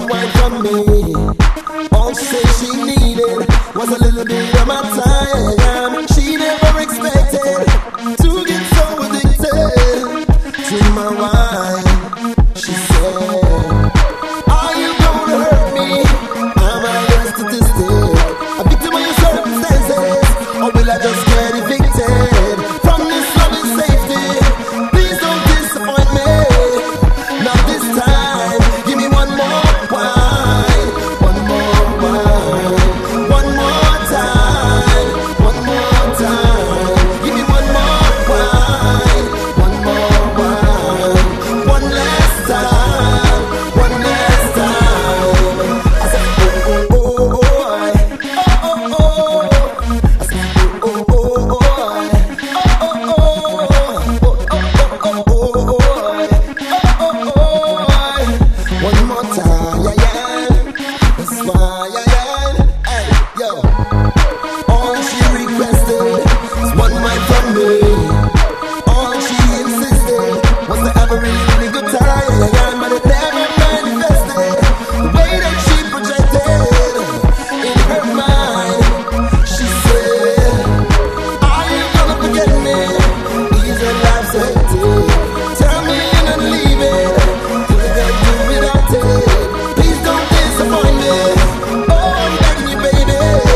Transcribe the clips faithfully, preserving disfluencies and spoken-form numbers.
one wine from me. All she said she needed was a little bit of my time. She never expected to get so addicted to my wine. She said, are you gonna hurt me? Am I a statistic, a victim of your circumstances, or will I just get evicted from this loving safety? Please don't disappoint me. Not this time. Give me one more wine, one more wine, one more time, one more time. Give me one more wine, one more wine, one last time, one last time. I said, oh, oh, oh, oh, oh, oh, oh. I said, oh, oh, oh, oh, oh, oh, oh, oh, oh, oh, oh. One more time, yeah, yeah. That's why, yeah, yeah. Hey, yo. All she requested is one night from me. All she insisted was to have a really, really good time, yeah, yeah. But it never manifested the way that she projected in her mind. She said, are you gonna forget me? Is your life so hectic? Tell me you're not leaving, 'cause I can't do without it. Please don't disappoint me. Oh, I'm begging you, baby.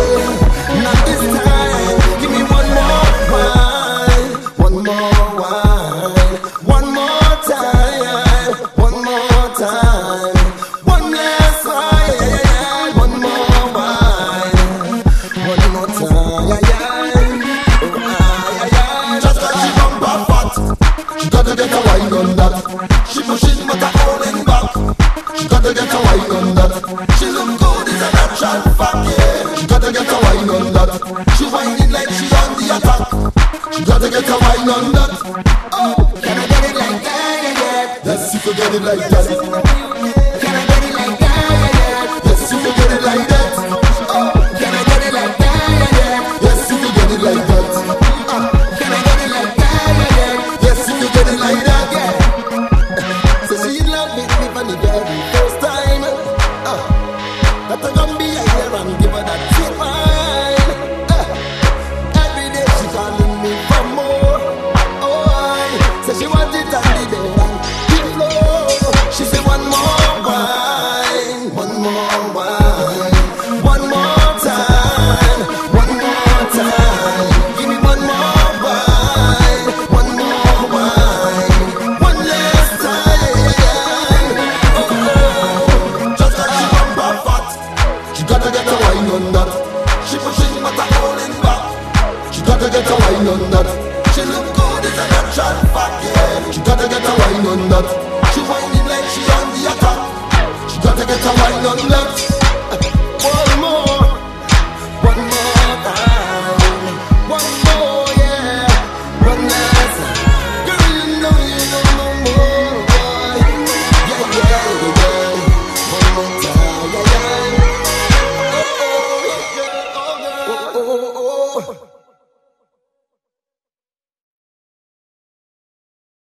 Not this time. Give me one more wine, one more wine, one more time, one more time, one last wine, yeah, yeah, yeah. One more wine, one more time, yeah, yeah. Oh, ah, yeah, yeah. Just 'cause she bumper fat, she gotta get a wine on that. She pushing but a holding back. She gotta get a wine on that. She look good, it's a natural fact, yeah. She gotta get a wine on that. She whining like she on the attack. She gotta get a wine on that. Oh, can I get it like that, yeah, yeah. Yes, you can get it like that. Can I get it like that, yeah, yeah. Yes, you can get it like that. Oh, can I get it like that, yeah, yeah. Yes, you can get it like that. Ah, can I get it like that, yeah, yeah. Yes, you can get it like that, yeah. So she loved me from the very first time. Uh, that I gonna be here and give her that sweet wine. Uh, every day she calling me for more. Oh, I say she want it on the bed and the floor. She say one more wine, one more wine, one more time, one more time. Give me one more wine, one more wine, one last time. Oh, oh. Just 'cause she bumper fat, she gotta get a wine on that. She pushing but a holding back. She gotta get a wine on that. She look good, it's a natural fact, yeah. She gotta get a wine on that. She whining like she on the attack. She gotta get a wine on that. One more, one more time, one more, yeah, one last. Girl, you know you know no more, boy. Yeah, yeah, yeah. One more time, yeah, yeah. Oh, oh, oh, oh, oh, oh.